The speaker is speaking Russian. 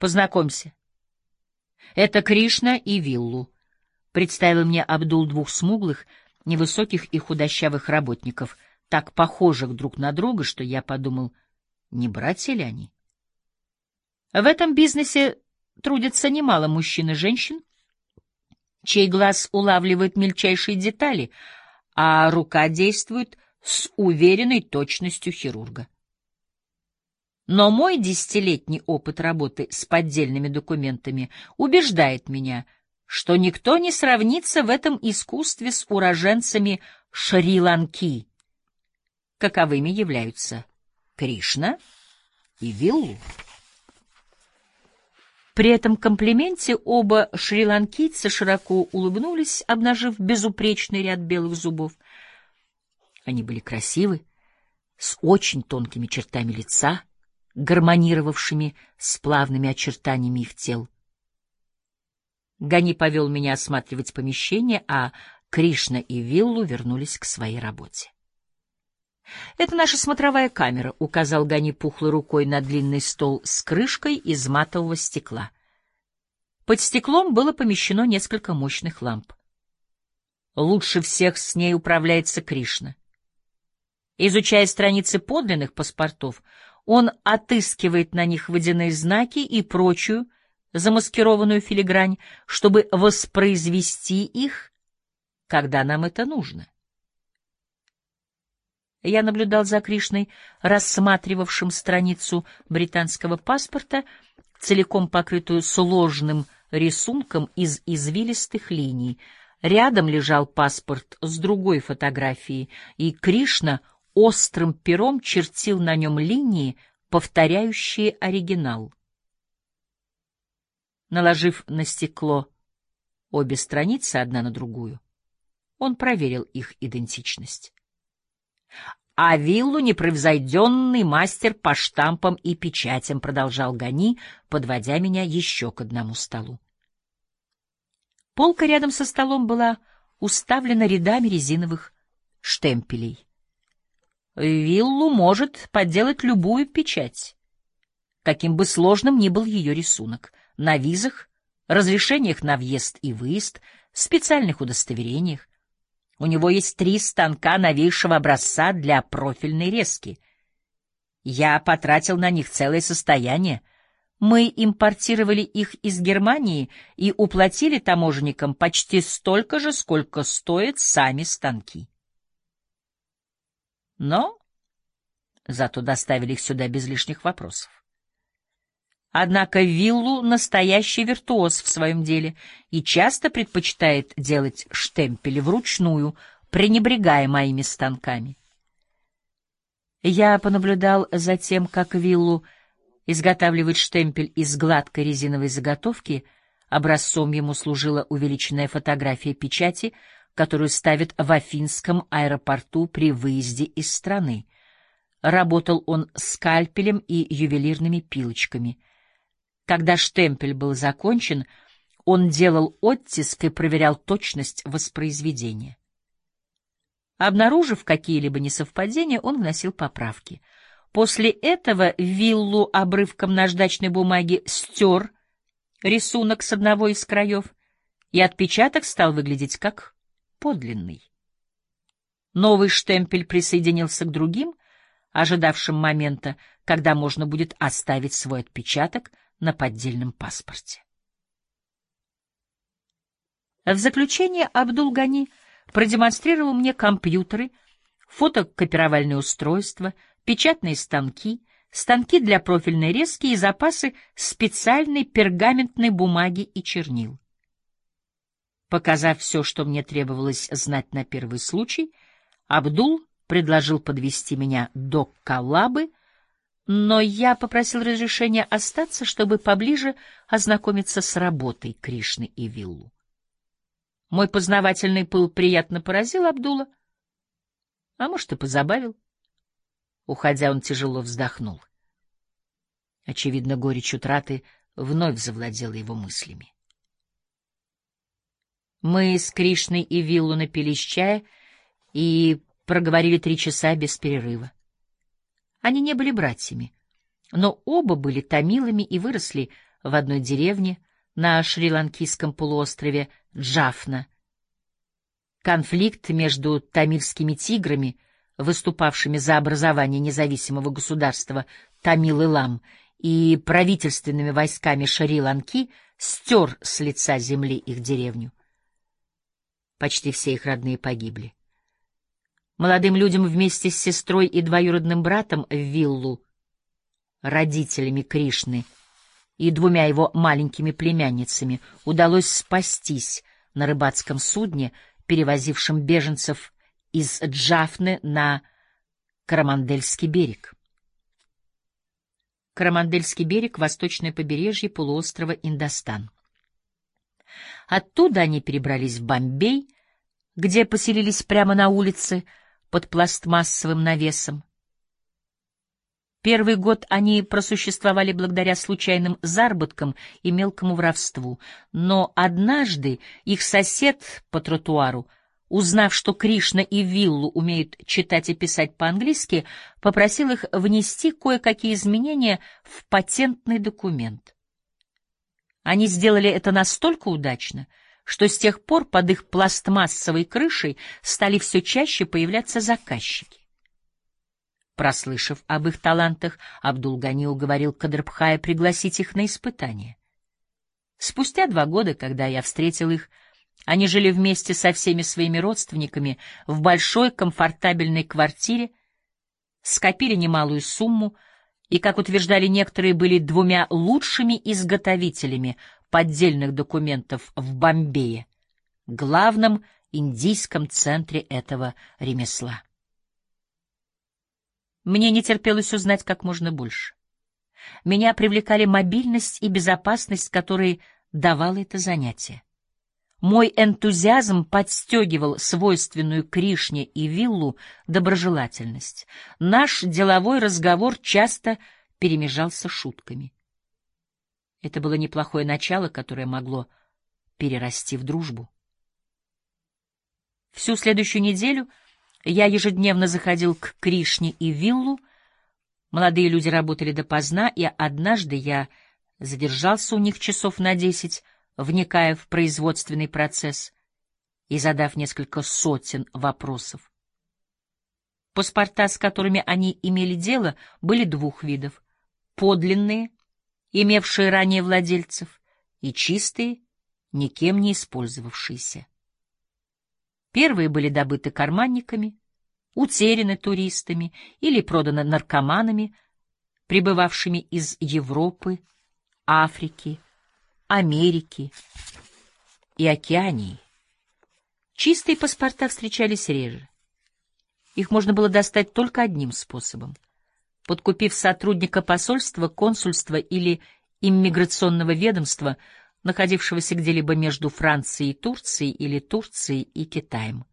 Познакомься. Это Кришна и Виллу. Представил мне Абдул двух смуглых, невысоких и худощавых работников, так похожих друг на друга, что я подумал, не братья ли они? В этом бизнесе трудится немало мужчин и женщин, чей глаз улавливает мельчайшие детали, а рука действует с уверенной точностью хирурга. Но мой 10-летний опыт работы с поддельными документами убеждает меня, что никто не сравнится в этом искусстве с уроженцами Шри-Ланки, каковыми являются Кришна и Виллу. При этом комплименте оба шри-ланкийца широко улыбнулись, обнажив безупречный ряд белых зубов. Они были красивы, с очень тонкими чертами лица, гармонировавшими с плавными очертаниями их тел. Гани повел меня осматривать помещение, а Кришна и Виллу вернулись к своей работе. «Это наша смотровая камера», — указал Гани пухлой рукой на длинный стол с крышкой из матового стекла. Под стеклом было помещено несколько мощных ламп. Лучше всех с ней управляется Кришна. Изучая страницы подлинных паспортов, он отыскивает на них водяные знаки и прочую замаскированную филигрань, чтобы воспроизвести их, когда нам это нужно. Я наблюдал за Кришной, рассматривавшим страницу британского паспорта, целиком покрытую сложным рисунком из извилистых линий. Рядом лежал паспорт с другой фотографией, и Кришна острым пером чертил на нем линии, повторяющие оригинал. Наложив на стекло обе страницы одна на другую, он проверил их идентичность. «А Виллу непревзойденный мастер по штампам и печатям», — продолжал Гани, подводя меня еще к одному столу. Полка рядом со столом была уставлена рядами резиновых штемпелей. Виллу может подделать любую печать, каким бы сложным ни был ее рисунок, на визах, разрешениях на въезд и выезд, специальных удостоверениях. У него есть 3 станка новейшего образца для профильной резки. Я потратил на них целое состояние. Мы импортировали их из Германии и уплатили таможенникам почти столько же, сколько стоят сами станки. Но зато доставили их сюда без лишних вопросов. Однако Виллу настоящий виртуоз в своем деле и часто предпочитает делать штемпели вручную, пренебрегая моими станками. Я понаблюдал за тем, как Виллу изготавливает штемпель из гладкой резиновой заготовки. Образцом ему служила увеличенная фотография печати, которую ставят в Афинском аэропорту при выезде из страны. Работал он скальпелем и ювелирными пилочками. Когда штемпель был закончен, он делал оттиск и проверял точность воспроизведения. Обнаружив какие-либо несовпадения, он вносил поправки. После этого Виллу обрывком наждачной бумаги стер рисунок с одного из краев, и отпечаток стал выглядеть как подлинный. Новый штемпель присоединился к другим, ожидавшим момента, когда можно будет оставить свой отпечаток на поддельном паспорте. В заключение Абдул-Гани продемонстрировал мне компьютеры, фотокопировальные устройства, печатные станки, станки для профильной резки и запасы специальной пергаментной бумаги и чернил. Показав все, что мне требовалось знать на первый случай, Абдул предложил подвести меня до Калабы, но я попросил разрешения остаться, чтобы поближе ознакомиться с работой Кришны и Виллу. Мой познавательный пыл приятно поразил Абдула, а может, и позабавил. Уходя, он тяжело вздохнул. Очевидно, горечь утраты вновь завладела его мыслями. Мы с Кришной и Виллу напились чая и проговорили 3 часа без перерыва. Они не были братьями, но оба были тамилами и выросли в одной деревне на шри-ланкийском полуострове Джафна. Конфликт между тамильскими тиграми, выступавшими за образование независимого государства Тамил-Илам, и правительственными войсками Шри-Ланки стер с лица земли их деревню. Почти все их родные погибли. Молодым людям вместе с сестрой и двоюродным братом в виллу, родителями Кришны и двумя его маленькими племянницами удалось спастись на рыбацком судне, перевозившем беженцев из Джафны на Коромандельский берег. Коромандельский берег — восточное побережье полуострова Индостан. Оттуда они перебрались в Бомбей, где поселились прямо на улице под пластмассовым навесом. Первый год они просуществовали благодаря случайным заработкам и мелкому воровству, но однажды их сосед по тротуару, узнав, что Кришна и Виллу умеют читать и писать по-английски, попросил их внести кое-какие изменения в патентный документ. Они сделали это настолько удачно, что с тех пор под их пластмассовой крышей стали все чаще появляться заказчики. Прослышав об их талантах, Абдул-Гани уговорил Кадрбхая пригласить их на испытание. Спустя 2 года, когда я встретил их, они жили вместе со всеми своими родственниками в большой комфортабельной квартире, скопили немалую сумму и, как утверждали некоторые, были 2 лучшими изготовителями поддельных документов в Бомбее, главном индийском центре этого ремесла. Мне не терпелось узнать как можно больше. Меня привлекали мобильность и безопасность, которые давало это занятие. Мой энтузиазм подстегивал свойственную Кришне и Виллу доброжелательность. Наш деловой разговор часто перемежался шутками. Это было неплохое начало, которое могло перерасти в дружбу. Всю следующую неделю я ежедневно заходил к Кришне и Виллу. Молодые люди работали допоздна, и однажды я задержался у них часов на 10, вникая в производственный процесс и задав несколько сотен вопросов. Паспорта, с которыми они имели дело, были 2 видов: подлинные, имевшие ранее владельцев, и чистые, никем не использовавшиеся. Первые были добыты карманниками, утеряны туристами или проданы наркоманами, прибывавшими из Европы, Африки, Америки и Океании. Чистые паспорта встречались реже. Их можно было достать только одним способом: подкупив сотрудника посольства, консульства или иммиграционного ведомства, находившегося где-либо между Францией и Турцией или Турцией и Китаем.